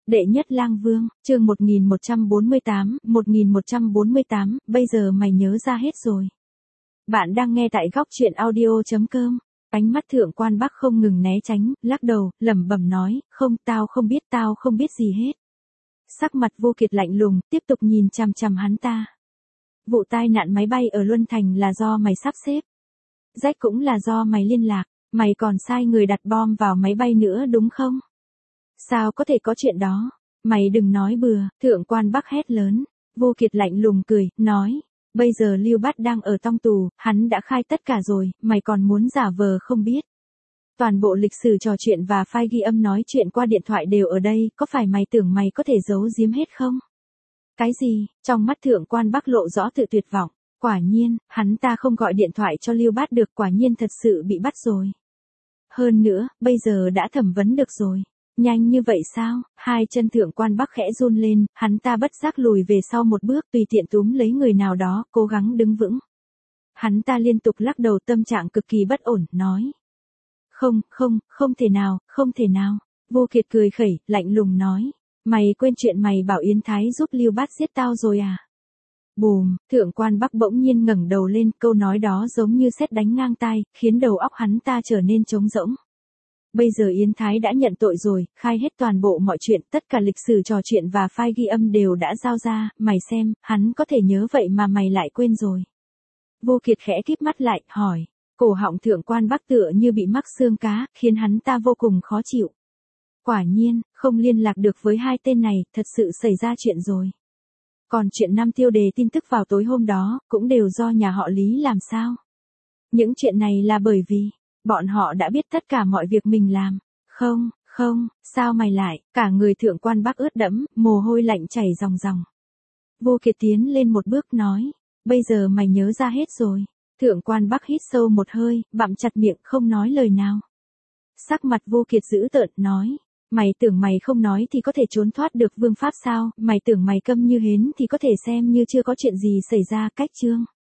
Đệ nhất lang vương, chương 1148, bây giờ mày nhớ ra hết rồi. Bạn đang nghe tại góc truyện audio.com. Ánh mắt thượng quan Bắc không ngừng né tránh, lắc đầu, lẩm bẩm nói, không, tao không biết gì hết. Sắc mặt Vô Kiệt lạnh lùng, tiếp tục nhìn chằm chằm hắn ta. Vụ tai nạn máy bay ở Luân Thành là do mày sắp xếp. Rách cũng là do mày liên lạc, mày còn sai người đặt bom vào máy bay nữa đúng không? Sao có thể có chuyện đó? Mày đừng nói bừa, thượng quan Bắc hét lớn. Vô Kiệt lạnh lùng cười, nói, bây giờ Lưu Bát đang ở trong tù, hắn đã khai tất cả rồi, mày còn muốn giả vờ không biết. Toàn bộ lịch sử trò chuyện và file ghi âm nói chuyện qua điện thoại đều ở đây, có phải mày tưởng mày có thể giấu giếm hết không? Cái gì? Trong mắt thượng quan Bắc lộ rõ sự tuyệt vọng. Quả nhiên, hắn ta không gọi điện thoại cho Lưu Bát được, quả nhiên thật sự bị bắt rồi. Hơn nữa, bây giờ đã thẩm vấn được rồi. Nhanh như vậy sao? Hai chân thượng quan Bắc khẽ run lên, hắn ta bất giác lùi về sau một bước, tùy tiện túm lấy người nào đó, cố gắng đứng vững. Hắn ta liên tục lắc đầu, tâm trạng cực kỳ bất ổn, nói. Không thể nào. Vô Kiệt cười khẩy, lạnh lùng nói. Mày quên chuyện mày bảo Yến Thái giúp Lưu Bát giết tao rồi à? Bùm, thượng quan Bắc bỗng nhiên ngẩng đầu lên, câu nói đó giống như sét đánh ngang tai, khiến đầu óc hắn ta trở nên trống rỗng. Bây giờ Yến Thái đã nhận tội rồi, khai hết toàn bộ mọi chuyện, tất cả lịch sử trò chuyện và file ghi âm đều đã giao ra, mày xem, hắn có thể nhớ vậy mà mày lại quên rồi. Vô Kiệt khẽ kíp mắt lại, hỏi, cổ họng thượng quan Bắc tựa như bị mắc xương cá, khiến hắn ta vô cùng khó chịu. Quả nhiên, không liên lạc được với hai tên này, thật sự xảy ra chuyện rồi. Còn chuyện năm tiêu đề tin tức vào tối hôm đó, cũng đều do nhà họ Lý làm sao? Những chuyện này là bởi vì bọn họ đã biết tất cả mọi việc mình làm. Không, sao mày lại? Cả người thượng quan Bắc ướt đẫm, mồ hôi lạnh chảy ròng ròng. Vô Kiệt tiến lên một bước nói, bây giờ mày nhớ ra hết rồi. Thượng quan Bắc hít sâu một hơi, bặm chặt miệng không nói lời nào. Sắc mặt Vô Kiệt dữ tợn nói, mày tưởng mày không nói thì có thể trốn thoát được vương pháp sao? Mày tưởng mày câm như hến thì có thể xem như chưa có chuyện gì xảy ra, cách chương.